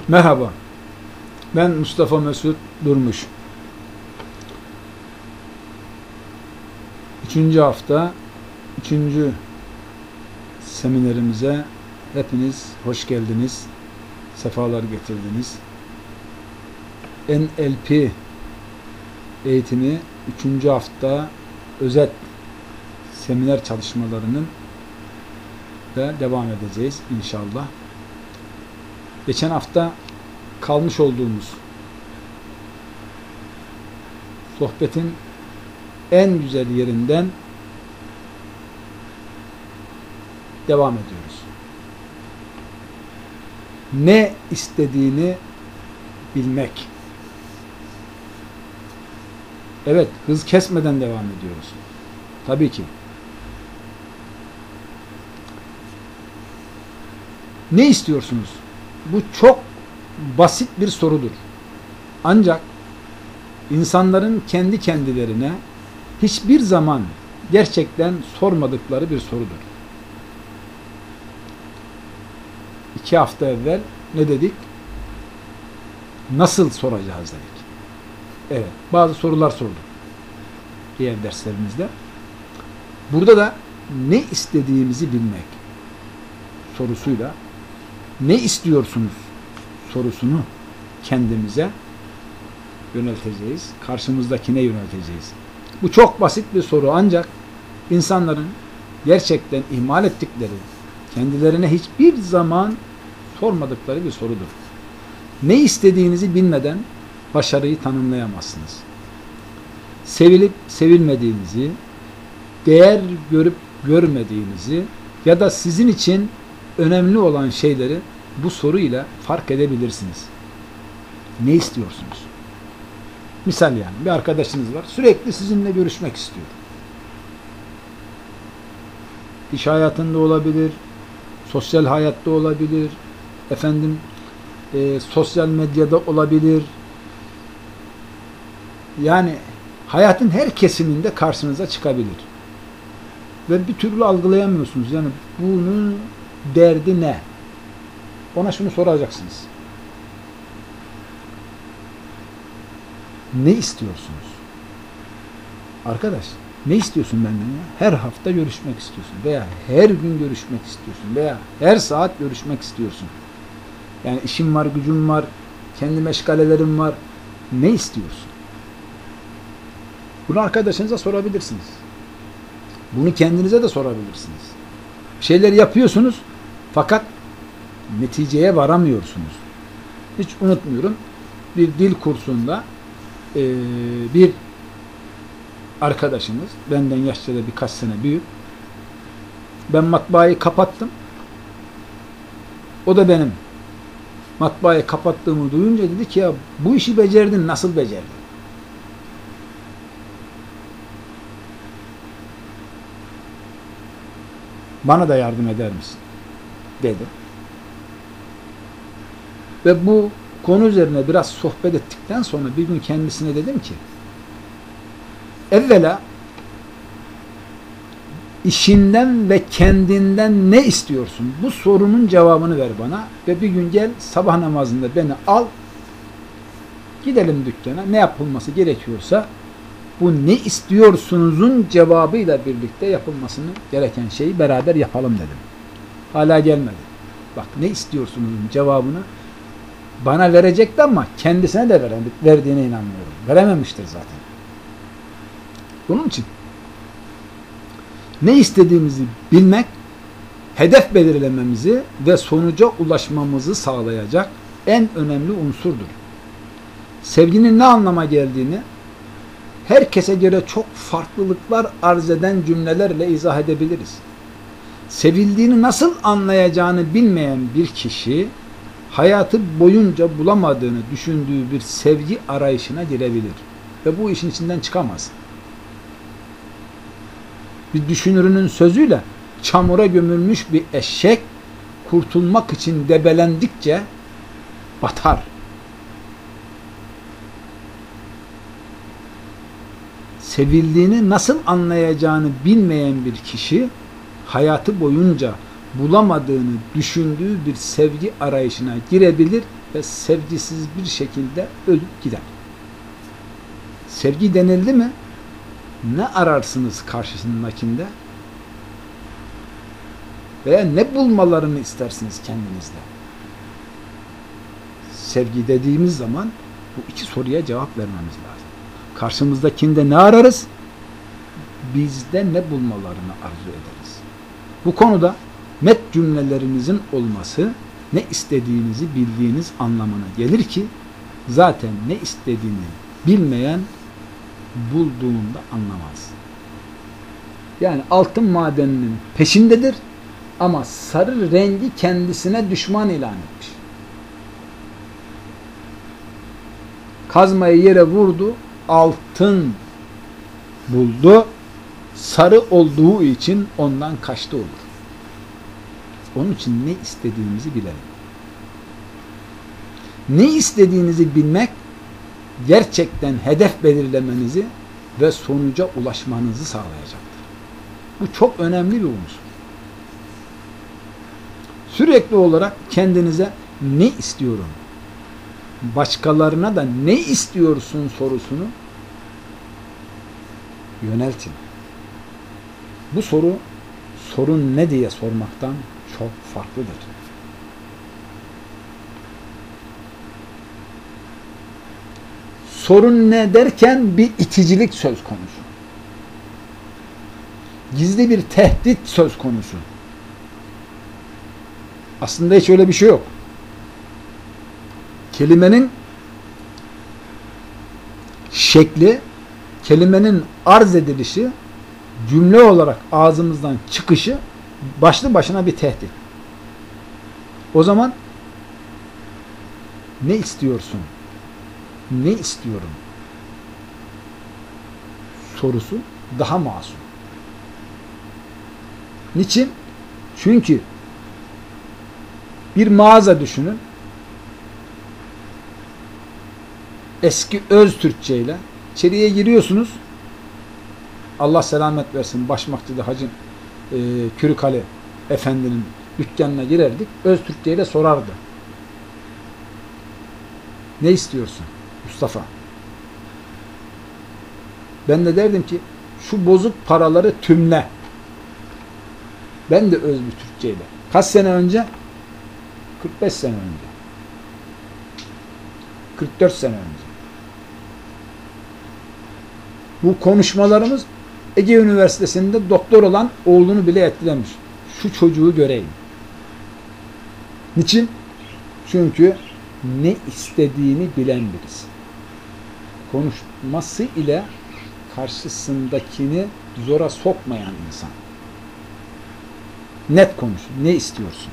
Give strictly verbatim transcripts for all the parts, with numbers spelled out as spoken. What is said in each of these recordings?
Merhaba, ben Mustafa Mesut Durmuş. Üçüncü hafta, üçüncü seminerimize hepiniz hoş geldiniz, sefalar getirdiniz. N L P eğitimi üçüncü hafta özet seminer çalışmalarının da devam edeceğiz inşallah. Geçen hafta kalmış olduğumuz sohbetin en güzel yerinden devam ediyoruz. Ne istediğini bilmek. Evet, hız kesmeden devam ediyoruz. Tabii ki. Ne istiyorsunuz? Bu çok basit bir sorudur. Ancak insanların kendi kendilerine hiçbir zaman gerçekten sormadıkları bir sorudur. İki hafta evvel ne dedik? Nasıl soracağız dedik. Evet, bazı sorular sorduk diğer derslerimizde. Burada da ne istediğimizi bilmek sorusuyla ne istiyorsunuz sorusunu kendimize yönelteceğiz. Karşımızdakine yönelteceğiz. Bu çok basit bir soru ancak insanların gerçekten ihmal ettikleri, kendilerine hiçbir zaman sormadıkları bir sorudur. Ne istediğinizi bilmeden başarıyı tanımlayamazsınız. Sevilip sevilmediğinizi, değer görüp görmediğinizi ya da sizin için önemli olan şeyleri bu soruyla fark edebilirsiniz. Ne istiyorsunuz? Misal yani bir arkadaşınız var, sürekli sizinle görüşmek istiyor. İş hayatında olabilir, sosyal hayatta olabilir, efendim e, sosyal medyada olabilir. Yani hayatın her kesiminde karşınıza çıkabilir. Ve bir türlü algılayamıyorsunuz. Yani bunun derdi ne? Ona şunu soracaksınız. Ne istiyorsunuz? Arkadaş, ne istiyorsun benden ya? Her hafta görüşmek istiyorsun veya her gün görüşmek istiyorsun veya her saat görüşmek istiyorsun. Yani işim var, gücüm var, kendi meşgalelerim var. Ne istiyorsun? Bunu arkadaşınıza sorabilirsiniz. Bunu kendinize de sorabilirsiniz. Bir şeyler yapıyorsunuz fakat neticeye varamıyorsunuz. Hiç unutmuyorum. Bir dil kursunda e, bir arkadaşımız, benden yaşça da birkaç sene büyük, ben matbaayı kapattım. O da benim matbaayı kapattığımı duyunca dedi ki ya bu işi becerdin, nasıl becerdin? Bana da yardım eder misin? Dedi. Ve bu konu üzerine biraz sohbet ettikten sonra bir gün kendisine dedim ki evvela işinden ve kendinden ne istiyorsun? Bu sorunun cevabını ver bana ve bir gün gel sabah namazında beni al, gidelim dükkana, ne yapılması gerekiyorsa bu ne istiyorsunuzun cevabıyla birlikte yapılmasını gereken şeyi beraber yapalım dedim. Hala gelmedi. Bak ne istiyorsunuzun cevabını bana verecekti ama kendisine de verdiğine inanmıyorum. Verememiştir zaten. Bunun için ne istediğimizi bilmek, hedef belirlememizi ve sonuca ulaşmamızı sağlayacak en önemli unsurdur. Sevginin ne anlama geldiğini herkese göre çok farklılıklar arz eden cümlelerle izah edebiliriz. Sevildiğini nasıl anlayacağını bilmeyen bir kişi hayatı boyunca bulamadığını düşündüğü bir sevgi arayışına girebilir ve bu işin içinden çıkamaz. Bir düşünürünün sözüyle çamura gömülmüş bir eşek kurtulmak için debelendikçe batar. Sevildiğini nasıl anlayacağını bilmeyen bir kişi hayatı boyunca bulamadığını düşündüğü bir sevgi arayışına girebilir ve sevgisiz bir şekilde ölüp gider. Sevgi denildi mi ne ararsınız karşısındakinde? Veya ne bulmalarını istersiniz kendinizde? Sevgi dediğimiz zaman bu iki soruya cevap vermemiz lazım. Karşımızdakinde ne ararız? Bizde ne bulmalarını arzu ederiz. Bu konuda met cümlelerinizin olması ne istediğinizi bildiğiniz anlamına gelir ki zaten ne istediğini bilmeyen bulduğunda anlamaz. Yani altın madeninin peşindedir ama sarı rengi kendisine düşman ilan etmiş. Kazmayı yere vurdu, altın buldu, sarı olduğu için ondan kaçtı olur. Onun için ne istediğimizi bilelim. Ne istediğinizi bilmek, gerçekten hedef belirlemenizi ve sonuca ulaşmanızı sağlayacaktır. Bu çok önemli bir unsur. Sürekli olarak kendinize ne istiyorum, başkalarına da ne istiyorsun sorusunu yöneltin. Bu soru, sorun ne diye sormaktan çok farklıdır. Sorun ne derken bir iticilik söz konusu. Gizli bir tehdit söz konusu. Aslında hiç öyle bir şey yok. Kelimenin şekli, kelimenin arz edilişi, cümle olarak ağzımızdan çıkışı başlı başına bir tehdit. O zaman ne istiyorsun? Ne istiyorum? Sorusu daha masum. Niçin? Çünkü bir mağaza düşünün. Eski öz Türkçe ile içeriye giriyorsunuz. Allah selamet versin. Başmakçı'da Hacı e, Kürükali Efendi'nin dükkanına girerdik. Öz Türkçe ile sorardı. Ne istiyorsun Mustafa? Ben de derdim ki şu bozuk paraları tümle. Ben de öz bir Türkçeyle. Kaç sene önce? kırk beş sene önce. kırk dört sene önce. Bu konuşmalarımız Ege Üniversitesi'nde doktor olan oğlunu bile etkilemiş. Şu çocuğu göreyim. Niçin? Çünkü ne istediğini bilen birisi. Konuşması ile karşısındakini zora sokmayan insan. Net konuş. Ne istiyorsun?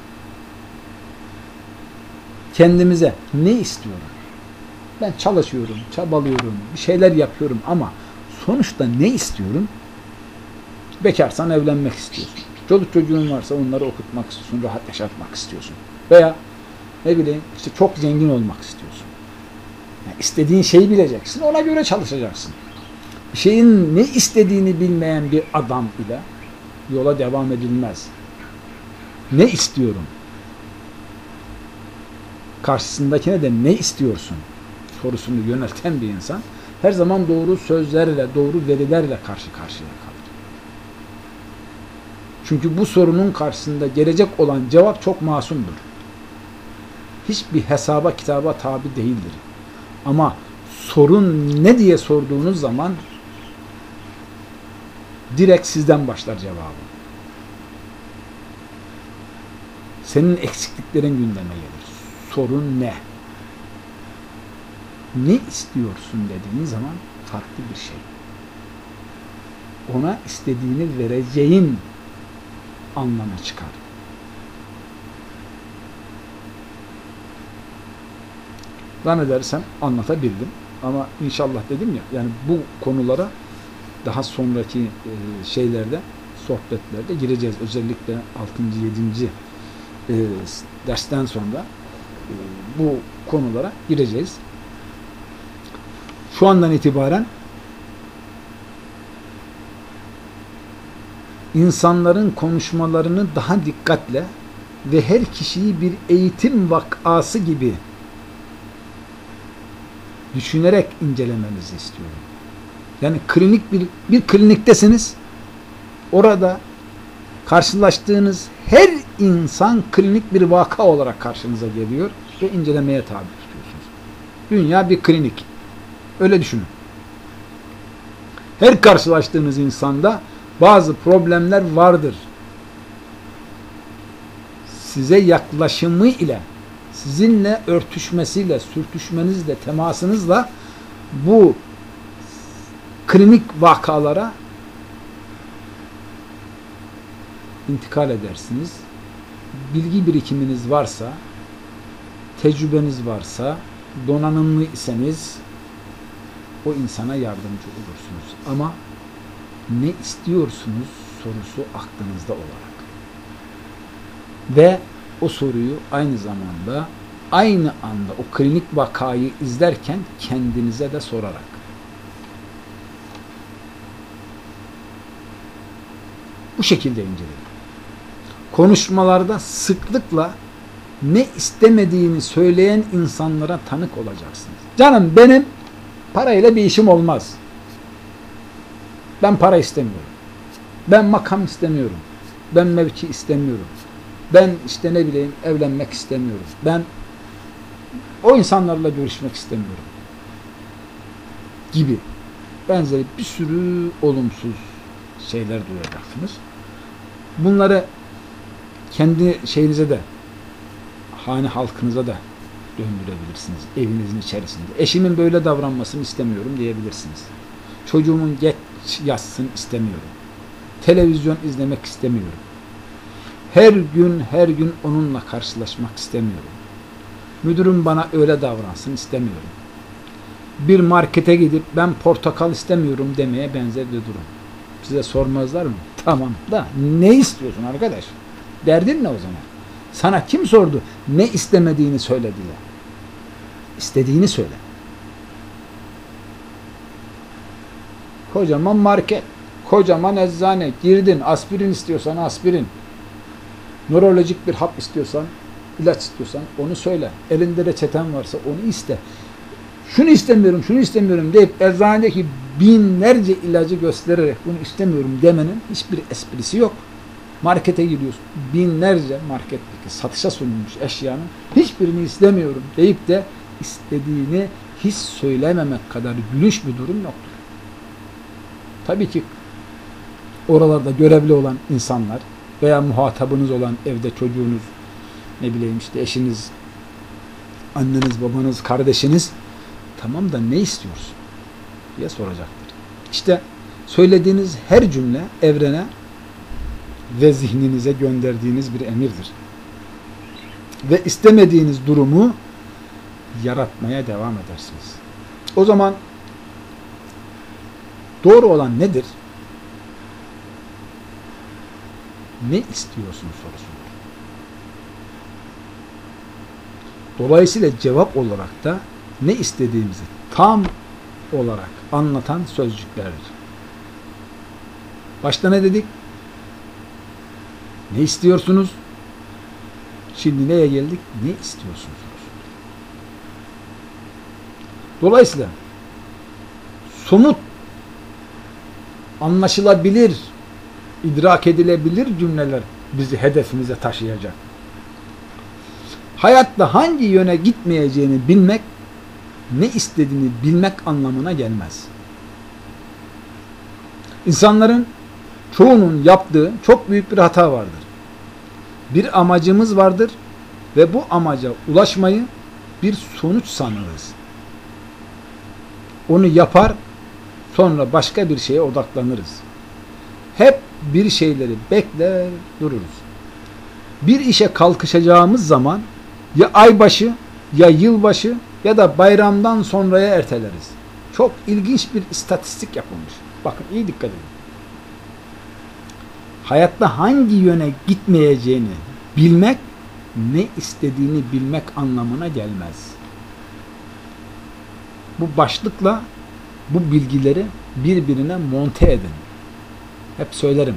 Kendimize ne istiyorum? Ben çalışıyorum, çabalıyorum, bir şeyler yapıyorum ama sonuçta ne istiyorum? Bekarsan evlenmek istiyorsun. Çocuk çocuğun varsa onları okutmak istiyorsun, rahat yaşatmak istiyorsun. Veya ne bileyim işte çok zengin olmak istiyorsun. Yani istediğin şeyi bileceksin, ona göre çalışacaksın. Bir şeyin ne istediğini bilmeyen bir adam ile yola devam edilmez. Ne istiyorum? Karşısındakine de ne istiyorsun sorusunu yönelten bir insan her zaman doğru sözlerle, doğru verilerle karşı karşıya kalır. Çünkü bu sorunun karşısında gelecek olan cevap çok masumdur. Hiçbir hesaba kitaba tabi değildir. Ama sorun ne diye sorduğunuz zaman direkt sizden başlar cevabı. Senin eksikliklerin gündeme gelir. Sorun ne? Ne istiyorsun dediğin zaman farklı bir şey. Ona istediğini vereceğin anlamı çıkar. Zannedersem anlatabildim. Ama inşallah dedim ya, yani bu konulara daha sonraki şeylerde, sohbetlerde gireceğiz. Özellikle altıncı yedinci E, dersten sonra e, bu konulara gireceğiz. Şu andan itibaren insanların konuşmalarını daha dikkatle ve her kişiyi bir eğitim vakası gibi düşünerek incelemenizi istiyorum. Yani klinik bir, bir kliniktesiniz. Orada karşılaştığınız her insan klinik bir vaka olarak karşınıza geliyor ve incelemeye tabi tutuyorsunuz. Dünya bir klinik. Öyle düşünün. Her karşılaştığınız insanda bazı problemler vardır. Size yaklaşımı ile, sizinle örtüşmesiyle, sürtüşmenizle, temasınızla bu klinik vakalara intikal edersiniz. Bilgi birikiminiz varsa, tecrübeniz varsa, donanımlı iseniz o insana yardımcı olursunuz. Ama ne istiyorsunuz sorusu aklınızda olarak. Ve o soruyu aynı zamanda aynı anda o klinik vakayı izlerken kendinize de sorarak. Bu şekilde inceleyin. Konuşmalarda sıklıkla ne istemediğini söyleyen insanlara tanık olacaksınız. Canım benim parayla bir işim olmaz. Ben para istemiyorum. Ben makam istemiyorum. Ben mevki istemiyorum. Ben işte ne bileyim evlenmek istemiyorum. Ben o insanlarla görüşmek istemiyorum. Gibi. Benzeri bir sürü olumsuz şeyler duyacaksınız. Bunları kendi şeyinize de, hane halkınıza da döndürebilirsiniz. Evinizin içerisinde. Eşimin böyle davranmasını istemiyorum diyebilirsiniz. Çocuğumun geç yatsın istemiyorum. Televizyon izlemek istemiyorum. Her gün her gün onunla karşılaşmak istemiyorum. Müdürüm bana öyle davransın istemiyorum. Bir markete gidip ben portakal istemiyorum demeye benzer bir durum. Size sormazlar mı? Tamam da ne istiyorsun arkadaş? Derdin ne o zaman? Sana kim sordu? Ne istemediğini söyle diye. İstediğini söyle. Kocaman market, kocaman eczane, girdin, aspirin istiyorsan aspirin, nörolojik bir hap istiyorsan, ilaç istiyorsan onu söyle. Elinde reçeten varsa onu iste. Şunu istemiyorum, şunu istemiyorum deyip eczanedeki binlerce ilacı göstererek bunu istemiyorum demenin hiçbir esprisi yok. Markete gidiyorsun, binlerce marketteki satışa sunulmuş eşyanın hiçbirini istemiyorum deyip de istediğini hiç söylememek kadar gülünç bir durum yoktur. Tabii ki oralarda görevli olan insanlar veya muhatabınız olan evde çocuğunuz, ne bileyim işte eşiniz, anneniz, babanız, kardeşiniz, tamam da ne istiyorsun diye soracaktır. İşte söylediğiniz her cümle evrene ve zihninize gönderdiğiniz bir emirdir. Ve istemediğiniz durumu yaratmaya devam edersiniz. O zaman doğru olan nedir? Ne istiyorsun sorusudur. Dolayısıyla cevap olarak da ne istediğimizi tam olarak anlatan sözcüklerdir. Başta ne dedik? Ne istiyorsunuz? Şimdi neye geldik? Ne istiyorsunuz? Dolayısıyla somut, anlaşılabilir, idrak edilebilir cümleler bizi hedefimize taşıyacak. Hayatta hangi yöne gitmeyeceğini bilmek, ne istediğini bilmek anlamına gelmez. İnsanların çoğunun yaptığı çok büyük bir hata vardır. Bir amacımız vardır ve bu amaca ulaşmayı bir sonuç sanırız. Onu yapar, sonra başka bir şeye odaklanırız. Hep bir şeyleri bekler dururuz. Bir işe kalkışacağımız zaman ya aybaşı, ya yılbaşı ya da bayramdan sonraya erteleriz. Çok ilginç bir istatistik yapılmış. Bakın iyi dikkat edin. Hayatta hangi yöne gitmeyeceğini bilmek, ne istediğini bilmek anlamına gelmez. Bu başlıkla bu bilgileri birbirine monte edin. Hep söylerim.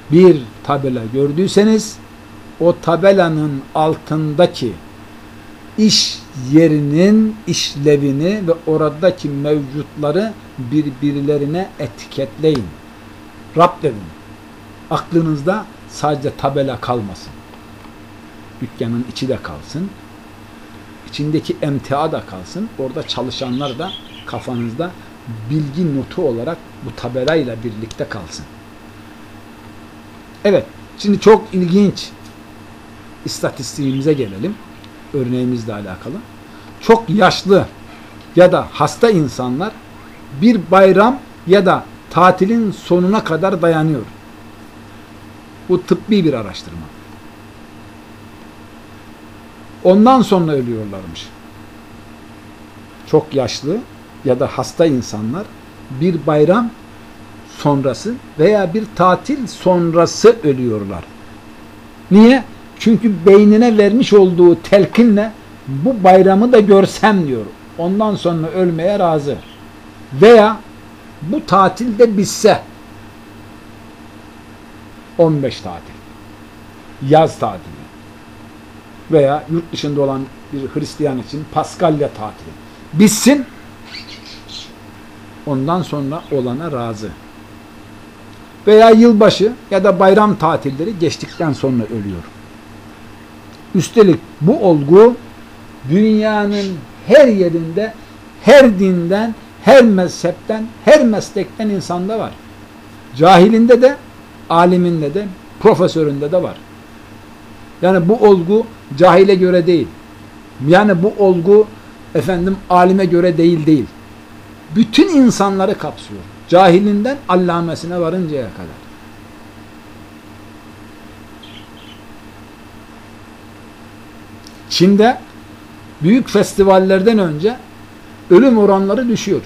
Bir tabela gördüyseniz o tabelanın altındaki iş yerinin işlevini ve oradaki mevcutları birbirlerine etiketleyin. Rapt edin. Aklınızda sadece tabela kalmasın. Dükkanın içi de kalsın. İçindeki emtia da kalsın. Orada çalışanlar da kafanızda bilgi notu olarak bu tabelayla birlikte kalsın. Evet. Şimdi çok ilginç istatistiğimize gelelim. Örneğimizle alakalı. Çok yaşlı ya da hasta insanlar bir bayram ya da tatilin sonuna kadar dayanıyor. Bu tıbbi bir araştırma. Ondan sonra ölüyorlarmış. Çok yaşlı ya da hasta insanlar bir bayram sonrası veya bir tatil sonrası ölüyorlar. Niye? Çünkü beynine vermiş olduğu telkinle bu bayramı da görsem diyor. Ondan sonra ölmeye razı. Veya bu tatil de bitse. on beş tatil. Yaz tatili. Veya yurt dışında olan bir Hristiyan için Paskalya tatili. Bitsin. Ondan sonra olana razı. Veya yılbaşı ya da bayram tatilleri geçtikten sonra ölüyor. Üstelik bu olgu dünyanın her yerinde, her dinden, her mezhepten, her meslekten insanda var. Cahilinde de, aliminde de, profesöründe de var. Yani bu olgu cahile göre değil. Yani bu olgu efendim alime göre değil değil. Bütün insanları kapsıyor. Cahilinden allamesine varıncaya kadar. Çin'de büyük festivallerden önce ölüm oranları düşüyor.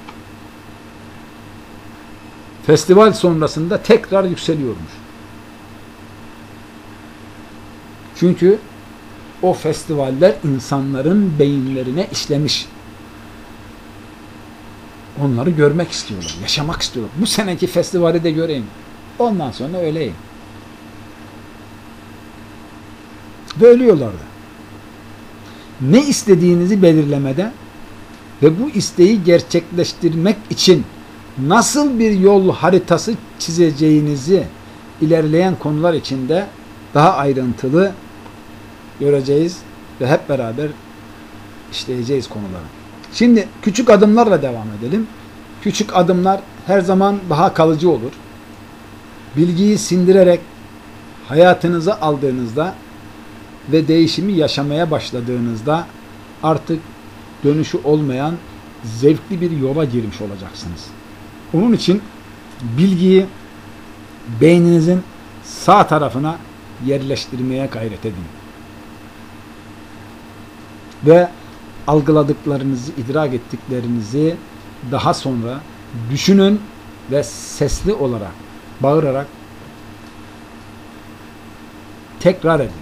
Festival sonrasında tekrar yükseliyormuş. Çünkü o festivaller insanların beyinlerine işlemiş. Onları görmek istiyorlar, yaşamak istiyorlar. Bu seneki festivali de göreyim. Ondan sonra öleyim. Ve ölüyorlardı. Ne istediğinizi belirlemede ve bu isteği gerçekleştirmek için nasıl bir yol haritası çizeceğinizi ilerleyen konular içinde daha ayrıntılı göreceğiz ve hep beraber işleyeceğiz konuları. Şimdi küçük adımlarla devam edelim. Küçük adımlar her zaman daha kalıcı olur. Bilgiyi sindirerek hayatınıza aldığınızda ve değişimi yaşamaya başladığınızda artık dönüşü olmayan zevkli bir yola girmiş olacaksınız. Onun için bilgiyi beyninizin sağ tarafına yerleştirmeye gayret edin. Ve algıladıklarınızı, idrak ettiklerinizi daha sonra düşünün ve sesli olarak, bağırarak tekrar edin.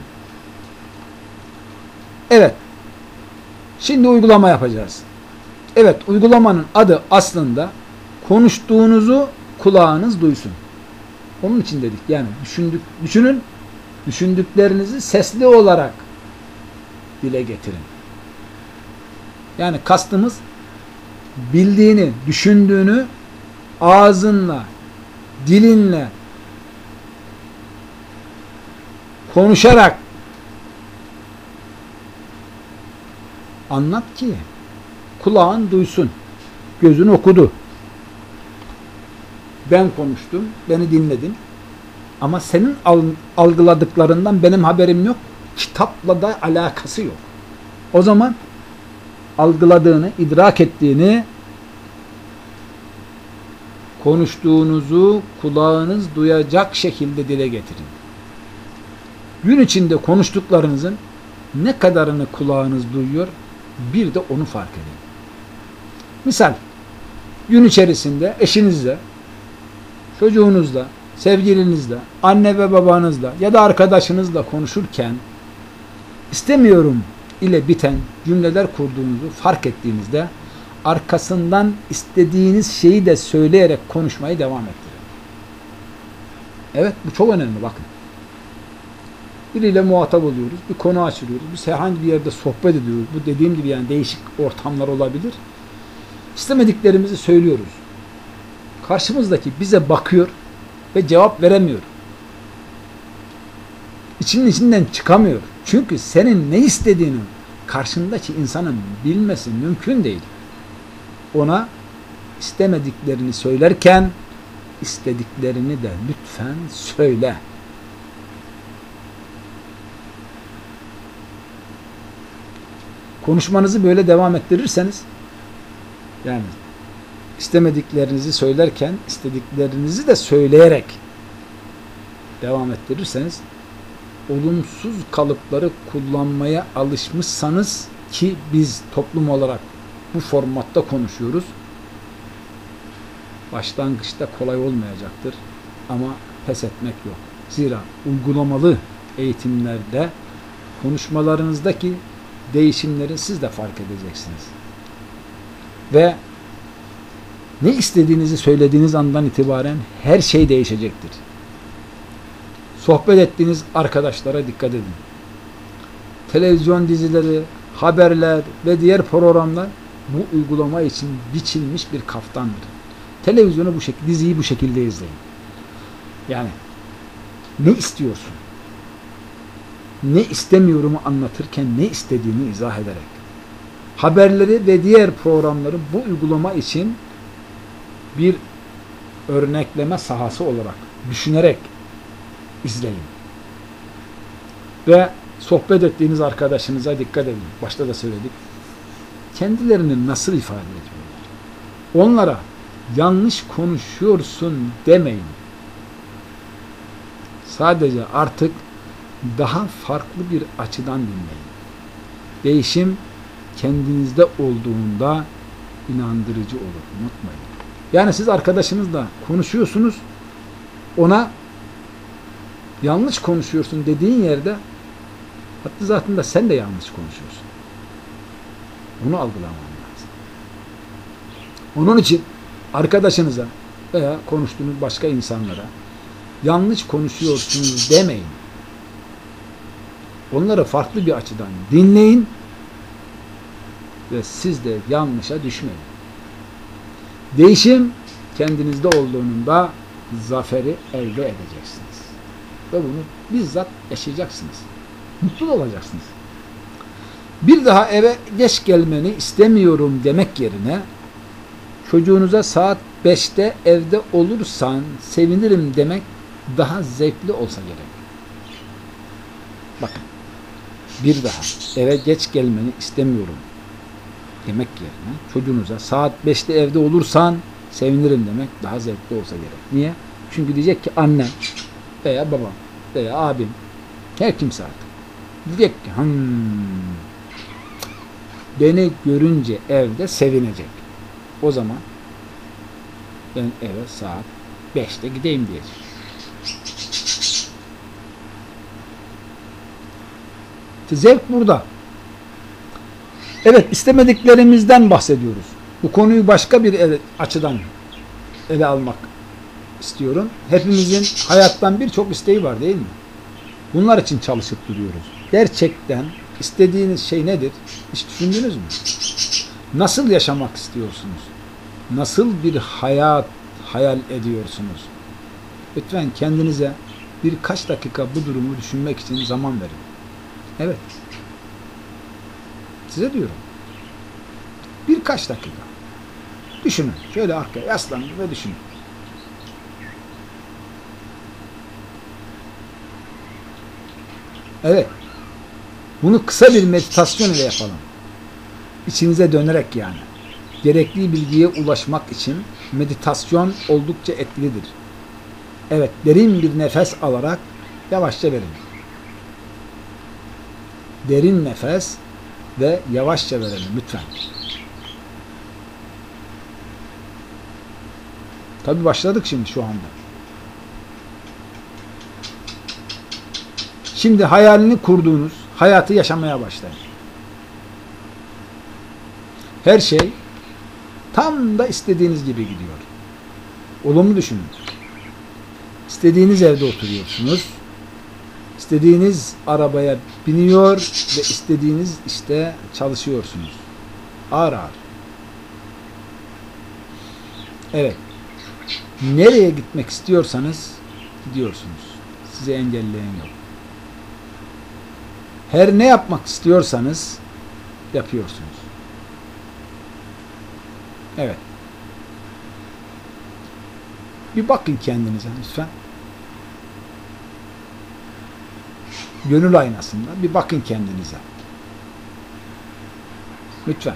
Evet. Şimdi uygulama yapacağız. Evet, uygulamanın adı aslında konuştuğunuzu kulağınız duysun. Onun için dedik. Yani düşündük, düşünün, düşündüklerinizi sesli olarak dile getirin. Yani kastımız bildiğini, düşündüğünü ağzınla, dilinle konuşarak anlat ki kulağın duysun. Gözün okudu. Ben konuştum, beni dinledin. Ama senin algıladıklarından benim haberim yok. Kitapla da alakası yok. O zaman algıladığını, idrak ettiğini, konuştuğunuzu kulağınız duyacak şekilde dile getirin. Gün içinde konuştuklarınızın ne kadarını kulağınız duyuyor, bir de onu fark edin. Misal, gün içerisinde eşinizle, çocuğunuzla, sevgilinizle, anne ve babanızla ya da arkadaşınızla konuşurken istemiyorum ile biten cümleler kurduğunuzu fark ettiğinizde arkasından istediğiniz şeyi de söyleyerek konuşmayı devam ettirin. Evet, bu çok önemli, bakın. Biriyle muhatap oluyoruz. Bir konu açılıyoruz. Biz herhangi bir yerde sohbet ediyoruz. Bu dediğim gibi yani değişik ortamlar olabilir. İstemediklerimizi söylüyoruz. Karşımızdaki bize bakıyor ve cevap veremiyor. İçinin içinden çıkamıyor. Çünkü senin ne istediğini karşındaki insanın bilmesi mümkün değil. Ona istemediklerini söylerken istediklerini de lütfen söyle. Konuşmanızı böyle devam ettirirseniz, yani istemediklerinizi söylerken istediklerinizi de söyleyerek devam ettirirseniz, olumsuz kalıpları kullanmaya alışmışsanız, ki biz toplum olarak bu formatta konuşuyoruz, başlangıçta kolay olmayacaktır ama pes etmek yok. Zira uygulamalı eğitimlerde konuşmalarınızdaki değişimleri siz de fark edeceksiniz. Ve ne istediğinizi söylediğiniz andan itibaren her şey değişecektir. Sohbet ettiğiniz arkadaşlara dikkat edin. Televizyon dizileri, haberler ve diğer programlar bu uygulama için biçilmiş bir kaftandır. Televizyonu bu şekilde, diziyi bu şekilde izleyin. Yani ne istiyorsun? Ne istemiyorumu anlatırken ne istediğini izah ederek. Haberleri ve diğer programları bu uygulama için bir örnekleme sahası olarak düşünerek izleyin. Ve sohbet ettiğiniz arkadaşınıza dikkat edin. Başta da söyledik. Kendilerini nasıl ifade ediyorlar? Onlara yanlış konuşuyorsun demeyin. Sadece artık daha farklı bir açıdan dinleyin. Değişim kendinizde olduğunda inandırıcı olur. Unutmayın. Yani siz arkadaşınızla konuşuyorsunuz, ona yanlış konuşuyorsun dediğin yerde hatta zatında sen de yanlış konuşuyorsun. Bunu algılaman lazım. Onun için arkadaşınıza veya konuştuğunuz başka insanlara yanlış konuşuyorsunuz demeyin. Onları farklı bir açıdan dinleyin ve siz de yanlışa düşmeyin. Değişim kendinizde olduğunda zaferi elde edeceksiniz. Ve bunu bizzat yaşayacaksınız. Mutlu olacaksınız. Bir daha eve geç gelmeni istemiyorum demek yerine çocuğunuza saat beşte evde olursan sevinirim demek daha zevkli olsa gerek. Bakın, bir daha eve geç gelmeni istemiyorum demek yerine çocuğunuza saat beşte evde olursan sevinirim demek daha zevkli olsa gerek. Niye? Çünkü diyecek ki annem veya babam veya abim, her kimse artık diyecek ki hmm, beni görünce evde sevinecek. O zaman ben eve saat beşte gideyim diyecek. Zevk burada. Evet, istemediklerimizden bahsediyoruz. Bu konuyu başka bir ele, açıdan ele almak istiyorum. Hepimizin hayattan birçok isteği var değil mi? Bunlar için çalışıp duruyoruz. Gerçekten istediğiniz şey nedir? Hiç düşündünüz mü? Nasıl yaşamak istiyorsunuz? Nasıl bir hayat hayal ediyorsunuz? Lütfen kendinize birkaç dakika bu durumu düşünmek için zaman verin. Evet. Size diyorum. Birkaç dakika. Düşünün. Şöyle arkaya yaslanın ve düşünün. Evet. Bunu kısa bir meditasyon ile yapalım. İçinize dönerek yani. Gerekli bilgiye ulaşmak için meditasyon oldukça etkilidir. Evet. Derin bir nefes alarak yavaşça verin. Derin nefes ve yavaşça verelim lütfen. Tabii başladık şimdi şu anda. Şimdi hayalini kurduğunuz hayatı yaşamaya başlayın. Her şey tam da istediğiniz gibi gidiyor. Olumlu düşünün. İstediğiniz evde oturuyorsunuz. İstediğiniz arabaya biniyor ve istediğiniz işte çalışıyorsunuz. Ağır ağır. Evet. Nereye gitmek istiyorsanız gidiyorsunuz. Size engelleyen yok. Her ne yapmak istiyorsanız yapıyorsunuz. Evet. Bir bakın kendinize lütfen. Gönül aynasında bir bakın kendinize. Lütfen.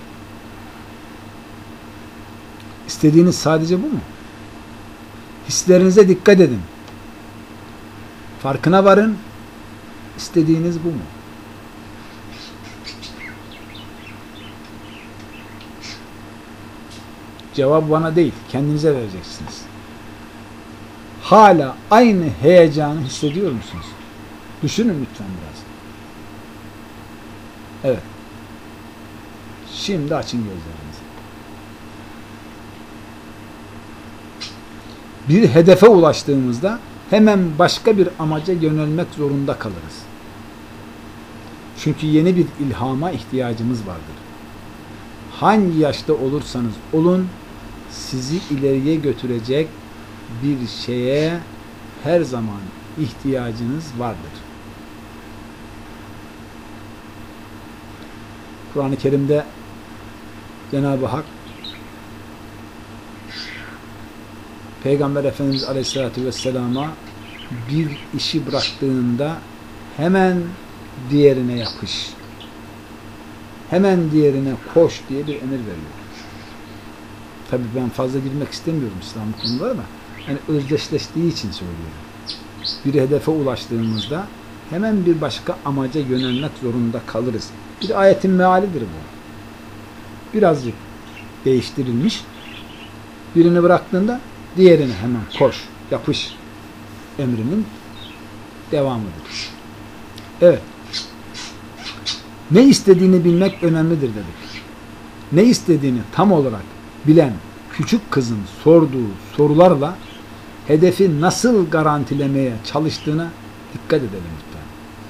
İstediğiniz sadece bu mu? Hislerinize dikkat edin. Farkına varın. İstediğiniz bu mu? Cevap bana değil, kendinize vereceksiniz. Hala aynı heyecanı hissediyor musunuz? Düşünün lütfen biraz. Evet. Şimdi açın gözlerinizi. Bir hedefe ulaştığımızda hemen başka bir amaca yönelmek zorunda kalırız. Çünkü yeni bir ilhama ihtiyacımız vardır. Hangi yaşta olursanız olun, sizi ileriye götürecek bir şeye her zaman ihtiyacınız vardır. Kur'an-ı Kerim'de Cenab-ı Hak Peygamber Efendimiz Aleyhisselatü Vesselam'a bir işi bıraktığında hemen diğerine yapış, hemen diğerine koş diye bir emir veriyor. Tabii ben fazla girmek istemiyorum İslam konularına. Yani özdeşleştiği için söylüyorum. Bir hedefe ulaştığımızda hemen bir başka amaca yönelmek zorunda kalırız. Bir ayetin mealidir bu. Birazcık değiştirilmiş. Birini bıraktığında diğerine hemen koş, yapış emrinin devamıdır. Evet. Ne istediğini bilmek önemlidir dedik. Ne istediğini tam olarak bilen küçük kızın sorduğu sorularla hedefi nasıl garantilemeye çalıştığına dikkat edelim lütfen.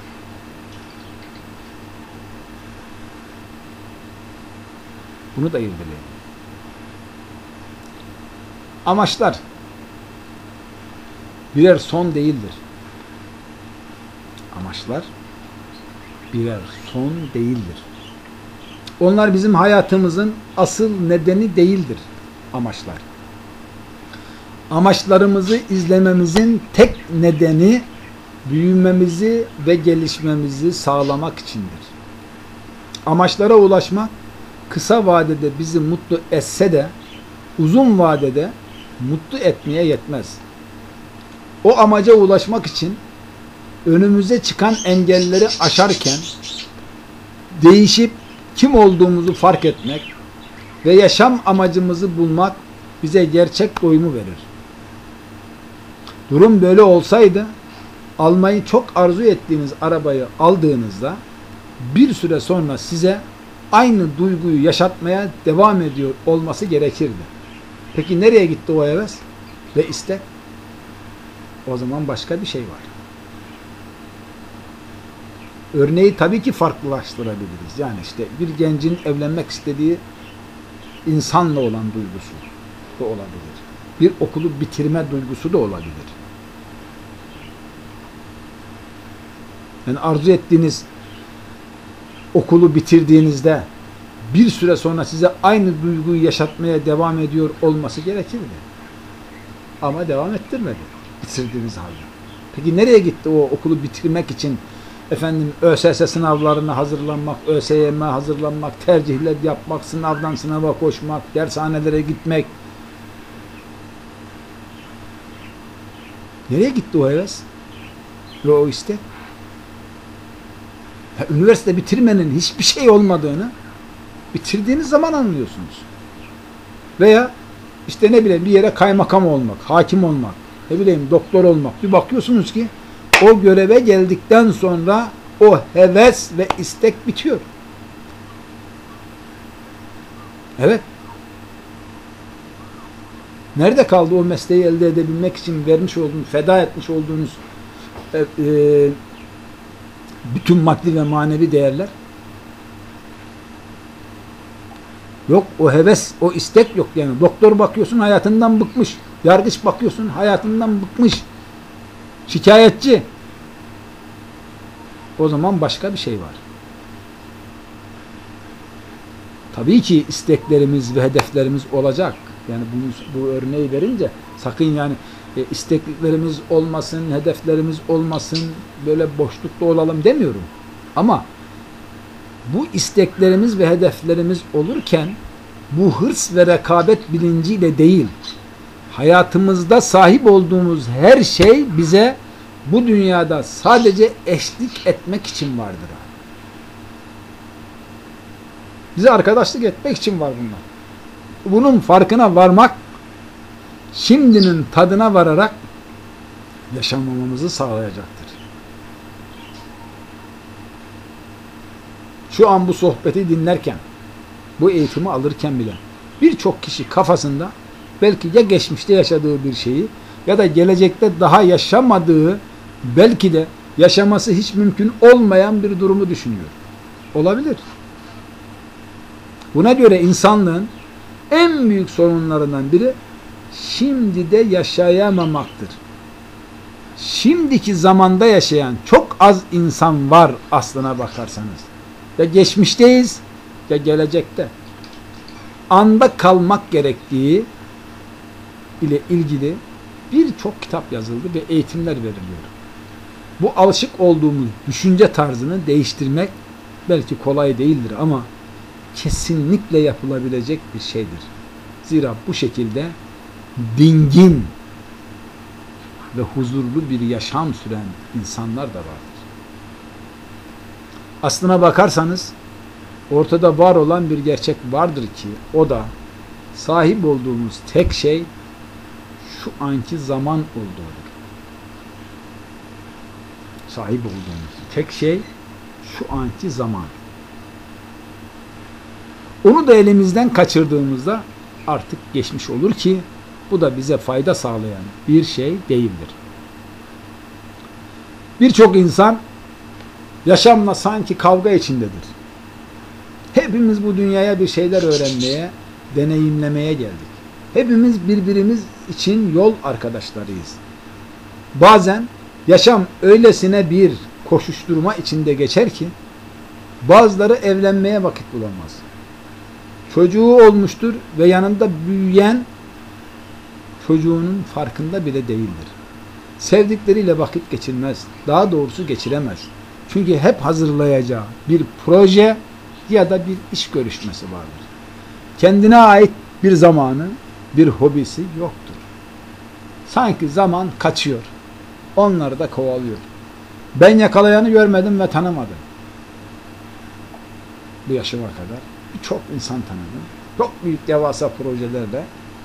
Bunu da irdeleyelim. Amaçlar birer son değildir. Amaçlar birer son değildir. Onlar bizim hayatımızın asıl nedeni değildir amaçlar. Amaçlarımızı izlememizin tek nedeni büyümemizi ve gelişmemizi sağlamak içindir. Amaçlara ulaşmak kısa vadede bizi mutlu etse de uzun vadede mutlu etmeye yetmez. O amaca ulaşmak için önümüze çıkan engelleri aşarken değişip kim olduğumuzu fark etmek ve yaşam amacımızı bulmak bize gerçek doyumu verir. Durum böyle olsaydı almayı çok arzu ettiğiniz arabayı aldığınızda bir süre sonra size aynı duyguyu yaşatmaya devam ediyor olması gerekirdi. Peki nereye gitti o heves ve istek? O zaman başka bir şey var. Örneği tabii ki farklılaştırabiliriz. Yani işte bir gencin evlenmek istediği insanla olan duygusu da olabilir. Bir okulu bitirme duygusu da olabilir. Yani arzu ettiğiniz okulu bitirdiğinizde bir süre sonra size aynı duyguyu yaşatmaya devam ediyor olması gerekirdi. Ama devam ettirmedi bitirdiğiniz halde. Peki nereye gitti o okulu bitirmek için efendim ÖSS sınavlarına hazırlanmak, ÖSYM hazırlanmak, tercihler yapmak, sınavdan sınava koşmak, dershanelere gitmek? Nereye gitti o heves? Ve o istek? Ya, üniversite bitirmenin hiçbir şey olmadığını bitirdiğiniz zaman anlıyorsunuz. Veya işte ne bileyim bir yere kaymakam olmak, hakim olmak, ne bileyim doktor olmak. Bir bakıyorsunuz ki o göreve geldikten sonra o heves ve istek bitiyor. Evet. Nerede kaldı o mesleği elde edebilmek için vermiş olduğunuz, feda etmiş olduğunuz e, e, bütün maddi ve manevi değerler? Yok, o heves, o istek yok yani. Doktor bakıyorsun hayatından bıkmış. Yargıç bakıyorsun hayatından bıkmış. Şikayetçi. O zaman başka bir şey var. Tabii ki isteklerimiz ve hedeflerimiz olacak. Yani bunu, bu örneği verince sakın yani e, isteklerimiz olmasın, hedeflerimiz olmasın, böyle boşlukta olalım demiyorum. Ama bu isteklerimiz ve hedeflerimiz olurken bu hırs ve rekabet bilinciyle değil, hayatımızda sahip olduğumuz her şey bize bu dünyada sadece eşlik etmek için vardır. Bize arkadaşlık etmek için var bunlar. Bunun farkına varmak, şimdinin tadına vararak yaşamamamızı sağlayacaktır. Şu an bu sohbeti dinlerken, bu eğitimi alırken bile birçok kişi kafasında belki ya geçmişte yaşadığı bir şeyi ya da gelecekte daha yaşamadığı, belki de yaşaması hiç mümkün olmayan bir durumu düşünüyor. Olabilir. Buna göre insanlığın en büyük sorunlarından biri şimdi de yaşayamamaktır. Şimdiki zamanda yaşayan çok az insan var aslına bakarsanız. Ya geçmişteyiz ya gelecekte. Anda kalmak gerektiği ile ilgili birçok kitap yazıldı ve eğitimler veriliyor. Bu alışık olduğumuz düşünce tarzını değiştirmek belki kolay değildir ama kesinlikle yapılabilecek bir şeydir. Zira bu şekilde dingin ve huzurlu bir yaşam süren insanlar da vardır. Aslına bakarsanız ortada var olan bir gerçek vardır ki o da sahip olduğumuz tek şey şu anki zaman olduğudur. Sahip olduğumuz tek şey şu anki zaman. Onu da elimizden kaçırdığımızda artık geçmiş olur ki bu da bize fayda sağlayan bir şey değildir. Birçok insan yaşamla sanki kavga içindedir. Hepimiz bu dünyaya bir şeyler öğrenmeye, deneyimlemeye geldik. Hepimiz birbirimiz için yol arkadaşlarıyız. Bazen yaşam öylesine bir koşuşturma içinde geçer ki bazıları evlenmeye vakit bulamaz. Çocuğu olmuştur ve yanında büyüyen çocuğunun farkında bile değildir. Sevdikleriyle vakit geçirmez. Daha doğrusu geçiremez. Çünkü hep hazırlayacağı bir proje ya da bir iş görüşmesi vardır. Kendine ait bir zamanı, bir hobisi yoktur. Sanki zaman kaçıyor. Onları da kovalıyor. Ben yakalayanı görmedim ve tanımadım. Bu yaşıma kadar birçok insan tanıdım. Çok büyük devasa projelerle.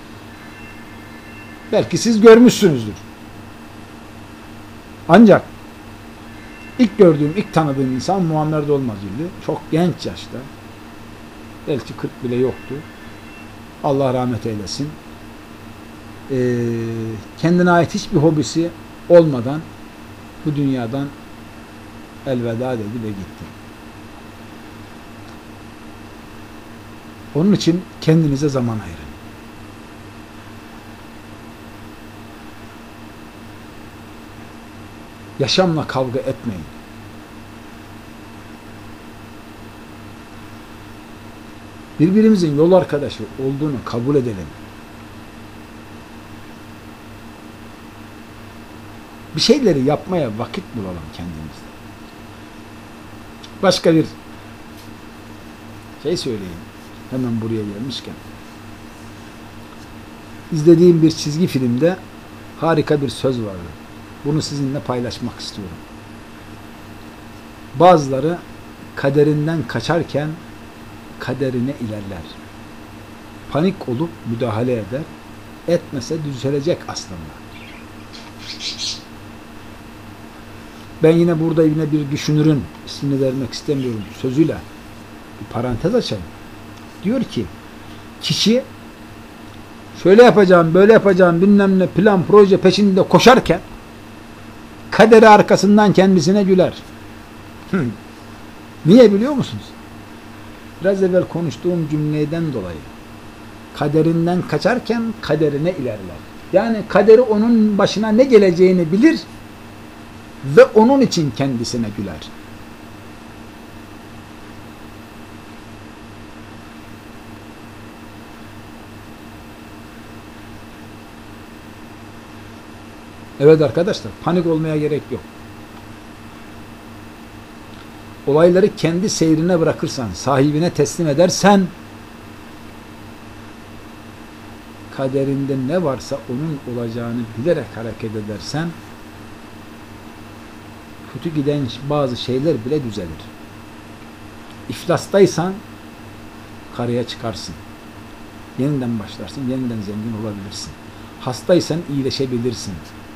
Belki siz görmüşsünüzdür. Ancak ilk gördüğüm, ilk tanıdığım insan Muammer Dolmaz'ıydı. Çok genç yaşta. Belki kırk bile yoktu. Allah rahmet eylesin. Ee, kendine ait hiçbir hobisi olmadan bu dünyadan elveda dedi ve gitti. Onun için kendinize zaman ayırın. Yaşamla kavga etmeyin. Birbirimizin yol arkadaşı olduğunu kabul edelim. Bir şeyleri yapmaya vakit bulalım kendimizde. Başka bir şey söyleyeyim. Hemen buraya gelmişken. İzlediğim bir çizgi filmde harika bir söz vardı. Bunu sizinle paylaşmak istiyorum. Bazıları kaderinden kaçarken kaderine ilerler. Panik olup müdahale eder. Etmese düzelecek aslında. Ben yine burada yine bir düşünürün ismini vermek istemiyorum sözüyle bir parantez açayım. Diyor ki kişi şöyle yapacağım, böyle yapacağım bilmem ne plan, proje peşinde koşarken kaderi arkasından kendisine güler. Niye biliyor musunuz? Biraz evvel konuştuğum cümleden dolayı. Kaderinden kaçarken kaderine ilerler. Yani kaderi onun başına ne geleceğini bilir ve onun için kendisine güler. Evet arkadaşlar, panik olmaya gerek yok. Olayları kendi seyrine bırakırsan, sahibine teslim edersen, kaderinde ne varsa onun olacağını bilerek hareket edersen, kötü giden bazı şeyler bile düzelir. İflastaysan karaya çıkarsın. Yeniden başlarsın, yeniden zengin olabilirsin. Hastaysan iyileşebilirsin.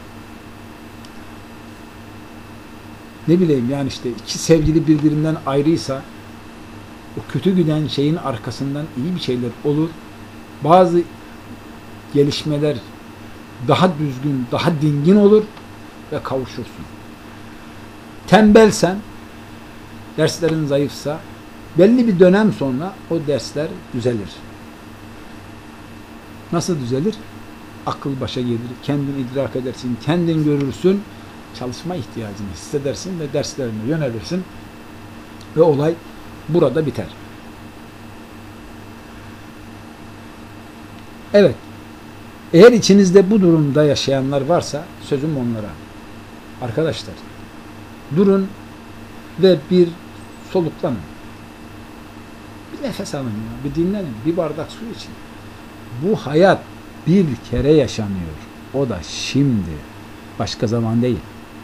Ne bileyim yani işte iki sevgili birbirinden ayrıysa o kötü giden şeyin arkasından iyi bir şeyler olur. Bazı gelişmeler daha düzgün, daha dingin olur ve kavuşursun. Tembelsen, derslerin zayıfsa belli bir dönem sonra o dersler düzelir. Nasıl düzelir? Akıl başa gelir, kendin idrak edersin, kendin görürsün, çalışma ihtiyacını hissedersin ve derslerine yönelirsin ve olay burada biter. Evet, eğer içinizde bu durumda yaşayanlar varsa sözüm onlara. Arkadaşlar, durun ve bir soluklanın. Bir nefes alın ya, bir dinlenin, bir bardak su için. Bu hayat bir kere yaşanıyor. O da şimdi. Başka zaman değil.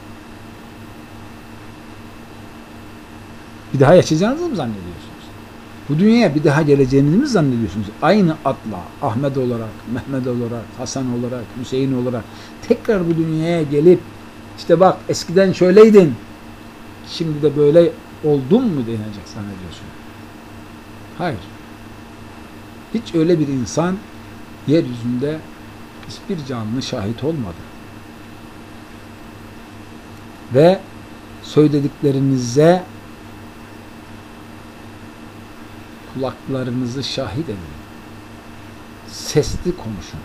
Bir daha yaşayacağınızı mı zannediyorsunuz? Bu dünyaya bir daha geleceğinizi mi zannediyorsunuz? Aynı atla Ahmet olarak, Mehmet olarak, Hasan olarak, Hüseyin olarak tekrar bu dünyaya gelip işte bak eskiden şöyleydin, şimdi de böyle oldun mu denecek zannediyorsun? Hayır. Hiç öyle bir insan yeryüzünde hiçbir canlı şahit olmadı. Ve söylediklerinize kulaklarınızı şahit edin. Sesli konuşun.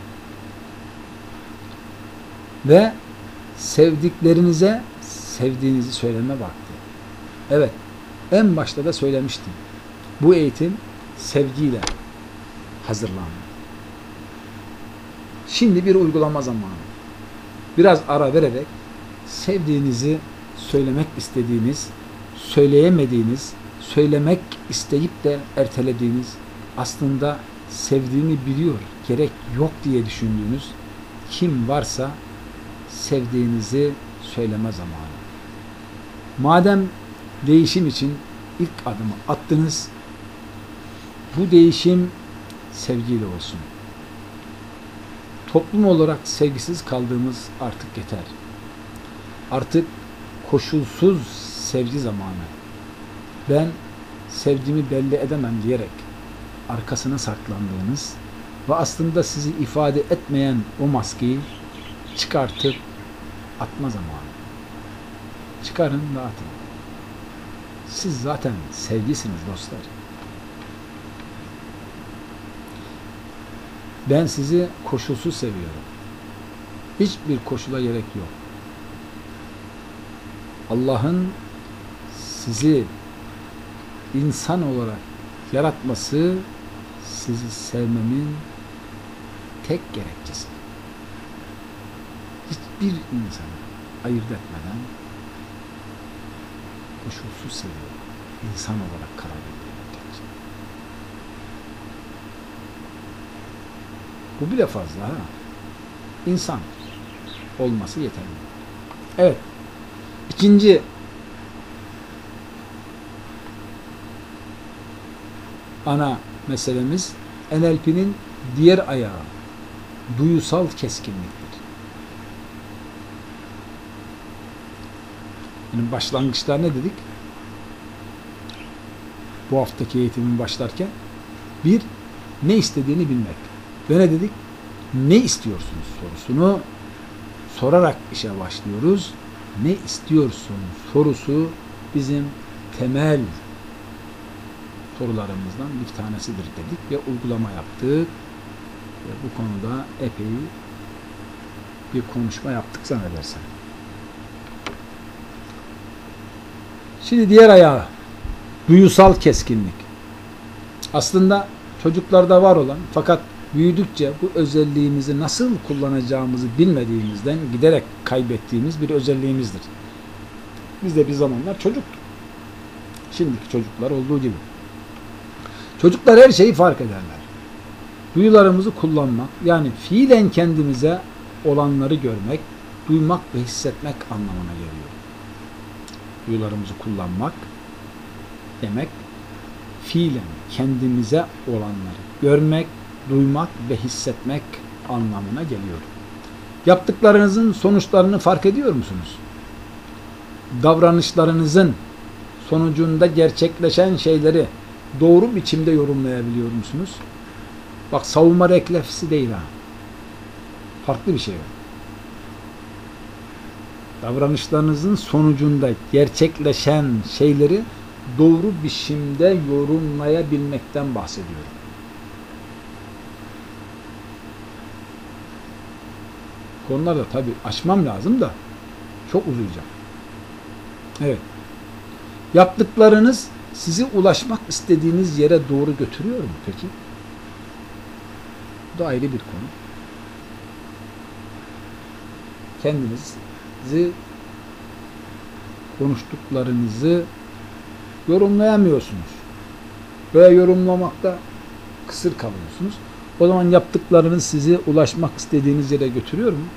Ve sevdiklerinize sevdiğinizi söyleme vakti. Evet, en başta da söylemiştim. Bu eğitim sevgiyle hazırlandı. Şimdi bir uygulama zamanı. Biraz ara vererek sevdiğinizi söylemek istediğiniz, söyleyemediğiniz, söylemek isteyip de ertelediğiniz, aslında sevdiğini biliyor, gerek yok diye düşündüğünüz kim varsa sevdiğinizi söyleme zamanı. Madem değişim için ilk adımı attınız, bu değişim sevgiyle olsun. Toplum olarak sevgisiz kaldığımız artık yeter. Artık koşulsuz sevgi zamanı. Ben sevgimi belli edemem diyerek arkasına saklandığınız ve aslında sizi ifade etmeyen o maskeyi çıkartıp atma zamanı. Çıkarın ve atın. Siz zaten sevgisiniz dostlar. Ben sizi koşulsuz seviyorum. Hiçbir koşula gerek yok. Allah'ın sizi insan olarak yaratması sizi sevmemin tek gerekçesi. Hiçbir insanı ayırt etmeden koşulsuz seviyorum. İnsan olarak karar verdiğim müddetçe. Bu bile fazla ha. İnsan olması yeterli. Evet. İkinci ana meselemiz N L P'nin diğer ayağı duyusal keskinliktir. Yani başlangıçta ne dedik? Bu haftaki eğitimin başlarken bir, ne istediğini bilmek. Ve ne dedik? Ne istiyorsunuz sorusunu sorarak işe başlıyoruz ne istiyorsun sorusu bizim temel sorularımızdan bir tanesidir dedik ve uygulama yaptık. Ve bu konuda epey bir konuşma yaptık zannedersem. Şimdi diğer ayağı, duyusal keskinlik. Aslında çocuklarda var olan fakat büyüdükçe bu özelliğimizi nasıl kullanacağımızı bilmediğimizden giderek kaybettiğimiz bir özelliğimizdir. Biz de bir zamanlar çocuktuk. Şimdiki çocuklar olduğu gibi. Çocuklar her şeyi fark ederler. Duyularımızı kullanmak, yani fiilen kendimize olanları görmek, duymak ve hissetmek anlamına geliyor. Duyularımızı kullanmak demek, fiilen kendimize olanları görmek, duymak ve hissetmek anlamına geliyor. Yaptıklarınızın sonuçlarını fark ediyor musunuz? Davranışlarınızın sonucunda gerçekleşen şeyleri doğru biçimde yorumlayabiliyor musunuz? Bak, savunma refleksi değil ha. Farklı bir şey var. Davranışlarınızın sonucunda gerçekleşen şeyleri doğru biçimde yorumlayabilmekten bahsediyorum. Konularda tabii açmam lazım da çok uzayacak. Evet. Yaptıklarınız sizi ulaşmak istediğiniz yere doğru götürüyor mu peki? Bu da ayrı bir konu. Kendinizi, konuştuklarınızı yorumlayamıyorsunuz. Böyle yorumlamakta kısır kalıyorsunuz. O zaman yaptıklarınız sizi ulaşmak istediğiniz yere götürüyor mu?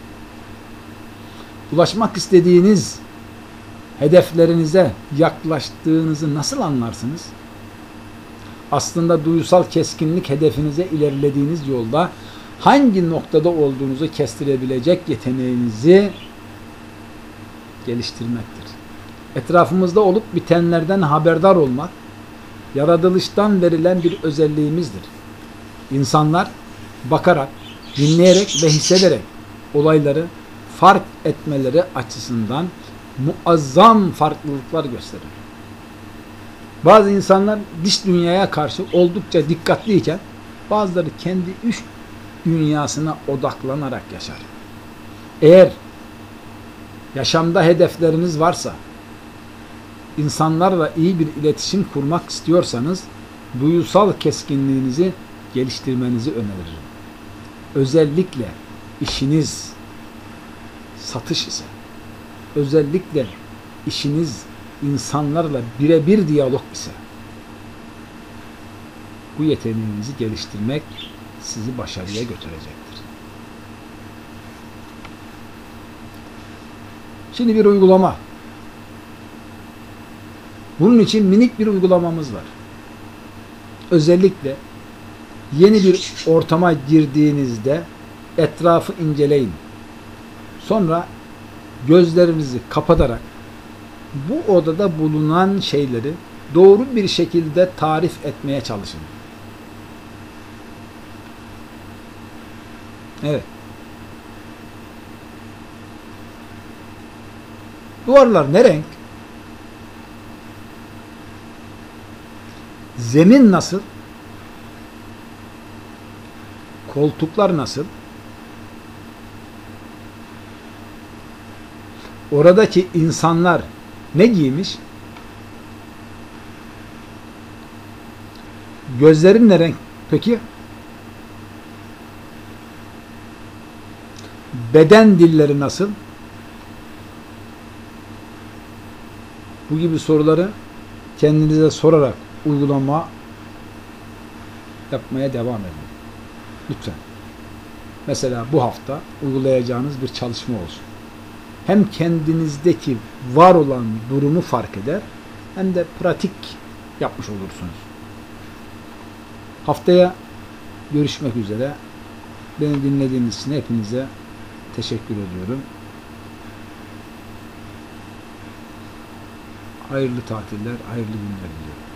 Ulaşmak istediğiniz hedeflerinize yaklaştığınızı nasıl anlarsınız? Aslında duysal keskinlik hedefinize ilerlediğiniz yolda hangi noktada olduğunuzu kestirebilecek yeteneğinizi geliştirmektir. Etrafımızda olup bitenlerden haberdar olmak, yaratılıştan verilen bir özelliğimizdir. İnsanlar bakarak, dinleyerek ve hissederek olayları fark etmeleri açısından muazzam farklılıklar gösterir. Bazı insanlar dış dünyaya karşı oldukça dikkatliyken bazıları kendi iç dünyasına odaklanarak yaşar. Eğer yaşamda hedefleriniz varsa, insanlarla iyi bir iletişim kurmak istiyorsanız duyusal keskinliğinizi geliştirmenizi öneririm. Özellikle işiniz satış ise, özellikle işiniz insanlarla birebir diyalog ise bu yeteneğinizi geliştirmek sizi başarıya götürecektir. Şimdi bir uygulama. Bunun için minik bir uygulamamız var. Özellikle yeni bir ortama girdiğinizde etrafı inceleyin. Sonra gözlerinizi kapatarak bu odada bulunan şeyleri doğru bir şekilde tarif etmeye çalışın. Evet. Duvarlar ne renk? Zemin nasıl? Koltuklar nasıl? Oradaki insanlar ne giymiş? Gözlerin ne renk peki? Beden dilleri nasıl? Bu gibi soruları kendinize sorarak uygulama yapmaya devam edin. Lütfen. Mesela bu hafta uygulayacağınız bir çalışma olsun. Hem kendinizdeki var olan durumu fark eder, hem de pratik yapmış olursunuz. Haftaya görüşmek üzere. Beni dinlediğiniz için hepinize teşekkür ediyorum. Hayırlı tatiller, hayırlı günler diliyorum.